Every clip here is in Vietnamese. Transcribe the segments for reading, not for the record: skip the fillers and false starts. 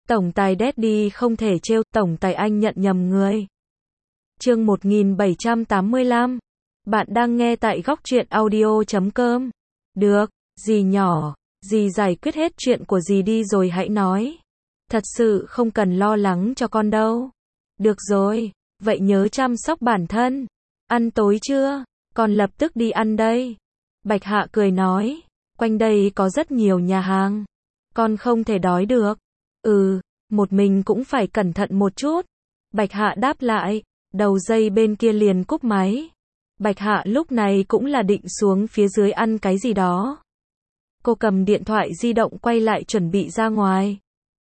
Tổng tài Daddy không thể trêu, tổng tài anh nhận nhầm người. Chương 1785. Bạn đang nghe tại góc truyện audio.com. Được, dì nhỏ, dì giải quyết hết chuyện của dì đi rồi hãy nói. Thật sự không cần lo lắng cho con đâu. Được rồi, vậy nhớ chăm sóc bản thân. Ăn tối chưa? Con lập tức đi ăn đây. Bạch Hạ cười nói, quanh đây có rất nhiều nhà hàng. Con không thể đói được. Một mình cũng phải cẩn thận một chút. Bạch Hạ đáp lại, đầu dây bên kia liền cúp máy. Bạch Hạ lúc này cũng là định xuống phía dưới ăn cái gì đó. Cô cầm điện thoại di động quay lại chuẩn bị ra ngoài.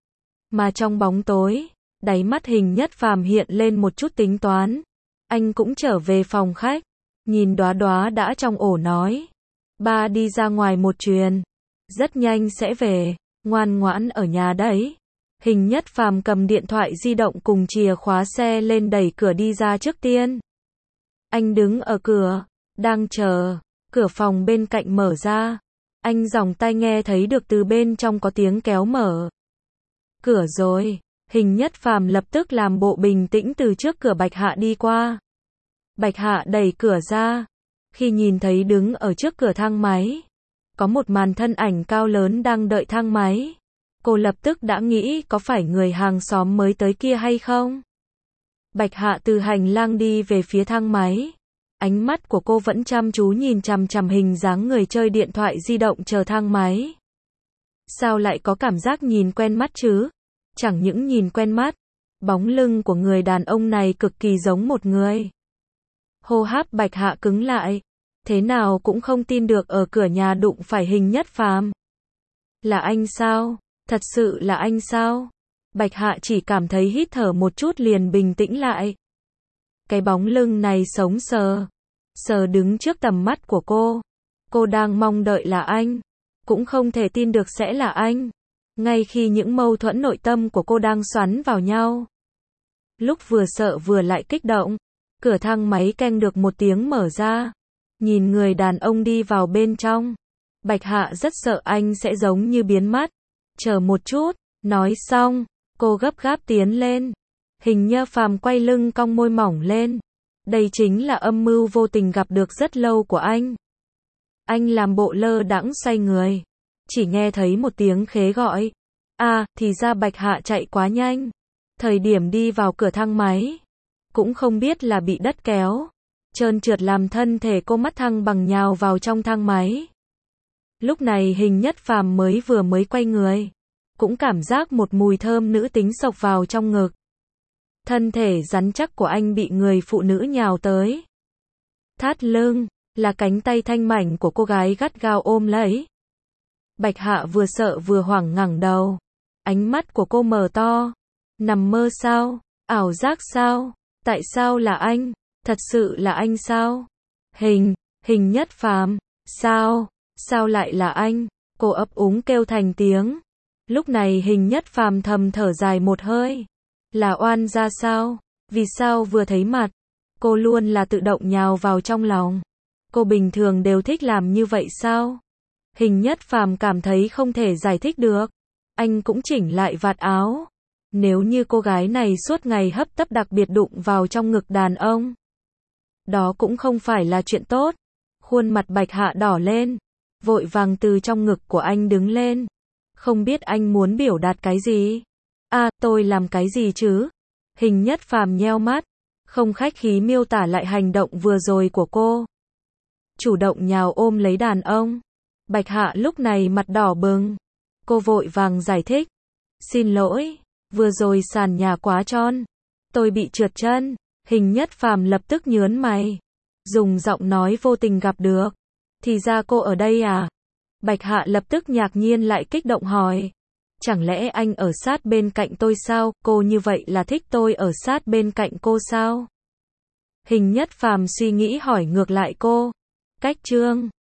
Mà trong bóng tối, đáy mắt Hình Nhất Phàm hiện lên một chút tính toán. Anh cũng trở về phòng khách, nhìn Đóa Đóa đã trong ổ nói, ba đi ra ngoài một chuyến, rất nhanh sẽ về, ngoan ngoãn ở nhà đấy. Hình Nhất Phàm cầm điện thoại di động cùng chìa khóa xe lên đẩy cửa đi ra trước tiên. Anh đứng ở cửa, đang chờ, cửa phòng bên cạnh mở ra. Anh giòng tai nghe thấy được từ bên trong có tiếng kéo mở cửa rồi. Hình Nhất Phàm lập tức làm bộ bình tĩnh từ trước cửa Bạch Hạ đi qua. Bạch Hạ đẩy cửa ra. Khi nhìn thấy đứng ở trước cửa thang máy, có một màn thân ảnh cao lớn đang đợi thang máy. Cô lập tức đã nghĩ có phải người hàng xóm mới tới kia hay không? Bạch Hạ từ hành lang đi về phía thang máy. Ánh mắt của cô vẫn chăm chú nhìn chằm chằm hình dáng người chơi điện thoại di động chờ thang máy. Sao lại có cảm giác nhìn quen mắt chứ? Chẳng những nhìn quen mắt, bóng lưng của người đàn ông này cực kỳ giống một người. Hô hấp Bạch Hạ cứng lại, thế nào cũng không tin được ở cửa nhà đụng phải Hình Nhất Phàm. Là anh sao? Thật sự là anh sao? Bạch Hạ chỉ cảm thấy hít thở một chút liền bình tĩnh lại. Cái bóng lưng này sống sờ đứng trước tầm mắt của cô. Cô đang mong đợi là anh, cũng không thể tin được sẽ là anh. Ngay khi những mâu thuẫn nội tâm của cô đang xoắn vào nhau. Lúc vừa sợ vừa lại kích động, cửa thang máy keng được một tiếng mở ra. Nhìn người đàn ông đi vào bên trong, Bạch Hạ rất sợ anh sẽ giống như biến mất. Chờ một chút, nói xong, cô gấp gáp tiến lên. Hình Nhất Phàm quay lưng cong môi mỏng lên. Đây chính là âm mưu vô tình gặp được rất lâu của anh. Anh làm bộ lơ đãng xoay người. Chỉ nghe thấy một tiếng khế gọi. Thì ra Bạch Hạ chạy quá nhanh. Thời điểm đi vào cửa thang máy, cũng không biết là bị đất kéo trơn trượt làm thân thể cô mất thăng bằng nhào vào trong thang máy. Lúc này Hình Nhất Phàm mới quay người, cũng cảm giác một mùi thơm nữ tính xộc vào trong ngực. Thân thể rắn chắc của anh bị người phụ nữ nhào tới. Thắt lưng, là cánh tay thanh mảnh của cô gái gắt gao ôm lấy. Bạch Hạ vừa sợ vừa hoảng ngẩng đầu. Ánh mắt của cô mở to. Nằm mơ sao? Ảo giác sao? Tại sao là anh? Thật sự là anh sao? Hình Nhất Phàm, sao lại là anh? Cô ấp úng kêu thành tiếng. Lúc này Hình Nhất Phàm thầm thở dài một hơi. Là oan ra sao? Vì sao vừa thấy mặt, cô luôn là tự động nhào vào trong lòng? Cô bình thường đều thích làm như vậy sao? Hình Nhất Phàm cảm thấy không thể giải thích được. Anh cũng chỉnh lại vạt áo. Nếu như cô gái này suốt ngày hấp tấp đặc biệt đụng vào trong ngực đàn ông, đó cũng không phải là chuyện tốt. Khuôn mặt Bạch Hạ đỏ lên, vội vàng từ trong ngực của anh đứng lên. Không biết anh muốn biểu đạt cái gì? Tôi làm cái gì chứ? Hình Nhất Phàm nheo mắt, không khách khí miêu tả lại hành động vừa rồi của cô. Chủ động nhào ôm lấy đàn ông. Bạch Hạ lúc này mặt đỏ bừng. Cô vội vàng giải thích. Xin lỗi, vừa rồi sàn nhà quá trơn, tôi bị trượt chân. Hình Nhất Phàm lập tức nhớn mày, dùng giọng nói vô tình gặp được. Thì ra cô ở đây à? Bạch Hạ lập tức ngạc nhiên lại kích động hỏi. Chẳng lẽ anh ở sát bên cạnh tôi sao? Cô như vậy là thích tôi ở sát bên cạnh cô sao? Hình Nhất Phàm suy nghĩ hỏi ngược lại cô. Cách chương